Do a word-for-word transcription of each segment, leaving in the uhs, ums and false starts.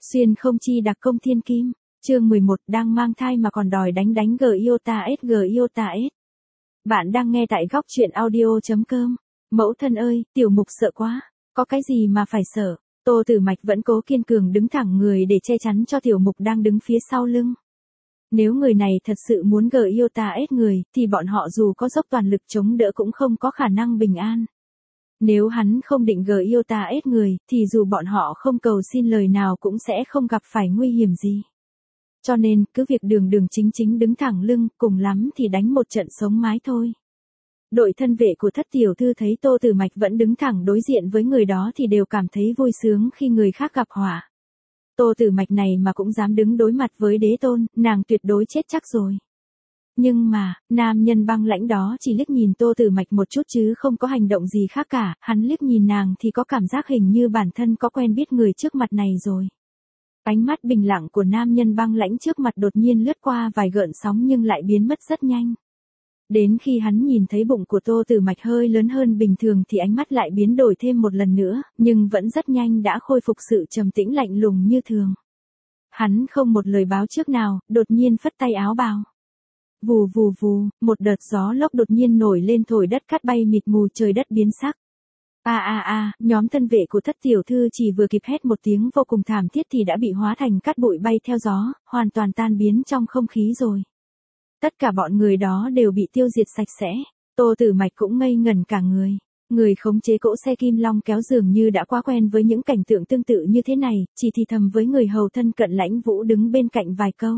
Xuyên không chi đặc công thiên kim, chương mười một đang mang thai mà còn đòi đánh đánh G Iota S G Iota S. Bạn đang nghe tại góc truyện audio.com. Mẫu thân ơi, tiểu mục sợ quá, có cái gì mà phải sợ. Tô Tử Mạch vẫn cố kiên cường đứng thẳng người để che chắn cho tiểu mục đang đứng phía sau lưng. Nếu người này thật sự muốn G Iota S người, thì bọn họ dù có dốc toàn lực chống đỡ cũng không có khả năng bình an. Nếu hắn không định G Iota S người, thì dù bọn họ không cầu xin lời nào cũng sẽ không gặp phải nguy hiểm gì. Cho nên, cứ việc đường đường chính chính đứng thẳng lưng, cùng lắm thì đánh một trận sống mái thôi. Đội thân vệ của thất tiểu thư thấy Tô Tử Mạch vẫn đứng thẳng đối diện với người đó thì đều cảm thấy vui sướng khi người khác gặp họa. Tô Tử Mạch này mà cũng dám đứng đối mặt với đế tôn, nàng tuyệt đối chết chắc rồi. Nhưng mà, nam nhân băng lãnh đó chỉ liếc nhìn Tô Tử Mạch một chút chứ không có hành động gì khác cả, hắn liếc nhìn nàng thì có cảm giác hình như bản thân có quen biết người trước mặt này rồi. Ánh mắt bình lặng của nam nhân băng lãnh trước mặt đột nhiên lướt qua vài gợn sóng nhưng lại biến mất rất nhanh. Đến khi hắn nhìn thấy bụng của Tô Tử Mạch hơi lớn hơn bình thường thì ánh mắt lại biến đổi thêm một lần nữa, nhưng vẫn rất nhanh đã khôi phục sự trầm tĩnh lạnh lùng như thường. Hắn không một lời báo trước nào, đột nhiên phất tay áo bào. Vù vù vù, một đợt gió lốc đột nhiên nổi lên thổi đất cát bay mịt mù, trời đất biến sắc. A a a, nhóm thân vệ của thất tiểu thư chỉ vừa kịp hét một tiếng vô cùng thảm thiết thì đã bị hóa thành cát bụi bay theo gió, hoàn toàn tan biến trong không khí rồi. Tất cả bọn người đó đều bị tiêu diệt sạch sẽ. Tô Tử Mạch cũng ngây ngẩn cả người. Người khống chế cỗ xe kim long kéo dường như đã quá quen với những cảnh tượng tương tự như thế này, chỉ thì thầm với người hầu thân cận Lãnh Vũ đứng bên cạnh vài câu.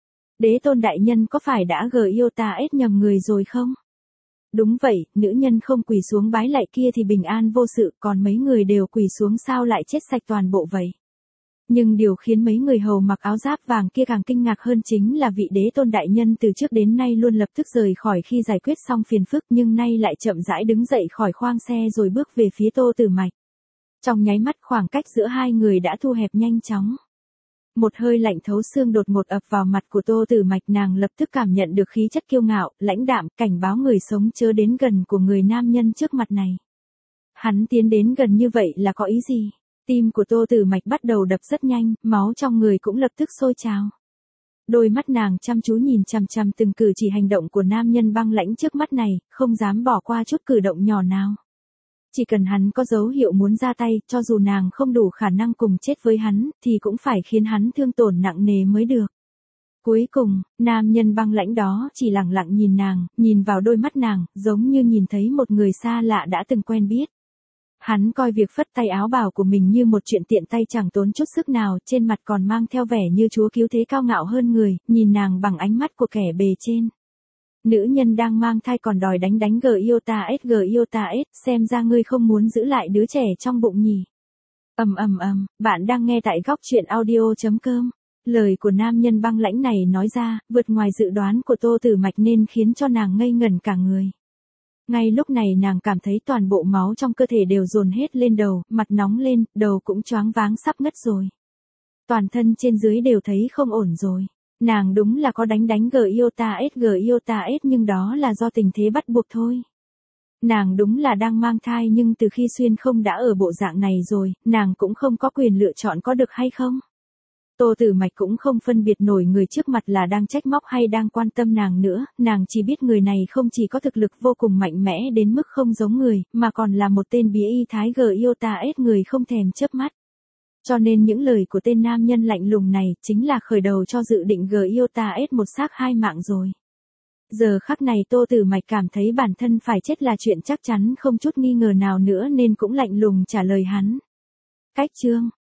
Đế tôn đại nhân có phải đã G Iota S nhầm người rồi không? Đúng vậy, nữ nhân không quỳ xuống bái lại kia thì bình an vô sự, còn mấy người đều quỳ xuống sao lại chết sạch toàn bộ vậy? Nhưng điều khiến mấy người hầu mặc áo giáp vàng kia càng kinh ngạc hơn chính là vị đế tôn đại nhân từ trước đến nay luôn lập tức rời khỏi khi giải quyết xong phiền phức nhưng nay lại chậm rãi đứng dậy khỏi khoang xe rồi bước về phía Tô Tử Mạch. Trong nháy mắt khoảng cách giữa hai người đã thu hẹp nhanh chóng. Một hơi lạnh thấu xương đột ngột ập vào mặt của Tô Tử Mạch, nàng lập tức cảm nhận được khí chất kiêu ngạo, lãnh đạm, cảnh báo người sống chớ đến gần của người nam nhân trước mặt này. Hắn tiến đến gần như vậy là có ý gì? Tim của Tô Tử Mạch bắt đầu đập rất nhanh, máu trong người cũng lập tức sôi trào. Đôi mắt nàng chăm chú nhìn chằm chằm từng cử chỉ hành động của nam nhân băng lãnh trước mắt này, không dám bỏ qua chút cử động nhỏ nào. Chỉ cần hắn có dấu hiệu muốn ra tay, cho dù nàng không đủ khả năng cùng chết với hắn, thì cũng phải khiến hắn thương tổn nặng nề mới được. Cuối cùng, nam nhân băng lãnh đó chỉ lặng lặng nhìn nàng, nhìn vào đôi mắt nàng, giống như nhìn thấy một người xa lạ đã từng quen biết. Hắn coi việc phất tay áo bào của mình như một chuyện tiện tay chẳng tốn chút sức nào, trên mặt còn mang theo vẻ như chúa cứu thế cao ngạo hơn người, nhìn nàng bằng ánh mắt của kẻ bề trên. Nữ nhân đang mang thai còn đòi đánh đánh G Iota S G Iota S, xem ra ngươi không muốn giữ lại đứa trẻ trong bụng nhỉ. Ầm ầm ầm, bạn đang nghe tại góc truyện audio.com. Lời của nam nhân băng lãnh này nói ra, vượt ngoài dự đoán của Tô Tử Mạch nên khiến cho nàng ngây ngẩn cả người. Ngay lúc này nàng cảm thấy toàn bộ máu trong cơ thể đều dồn hết lên đầu, mặt nóng lên, đầu cũng choáng váng sắp ngất rồi. Toàn thân trên dưới đều thấy không ổn rồi. Nàng đúng là có đánh đánh G Iota S G Iota S nhưng đó là do tình thế bắt buộc thôi. Nàng đúng là đang mang thai nhưng từ khi xuyên không đã ở bộ dạng này rồi, nàng cũng không có quyền lựa chọn có được hay không. Tô Tử Mạch cũng không phân biệt nổi người trước mặt là đang trách móc hay đang quan tâm nàng nữa, nàng chỉ biết người này không chỉ có thực lực vô cùng mạnh mẽ đến mức không giống người, mà còn là một tên bí y thái G Iota S người không thèm chớp mắt. Cho nên những lời của tên nam nhân lạnh lùng này chính là khởi đầu cho dự định G Iota S một xác hai mạng rồi. Giờ khắc này Tô Tử Mạch cảm thấy bản thân phải chết là chuyện chắc chắn không chút nghi ngờ nào nữa nên cũng lạnh lùng trả lời hắn. Cách chương,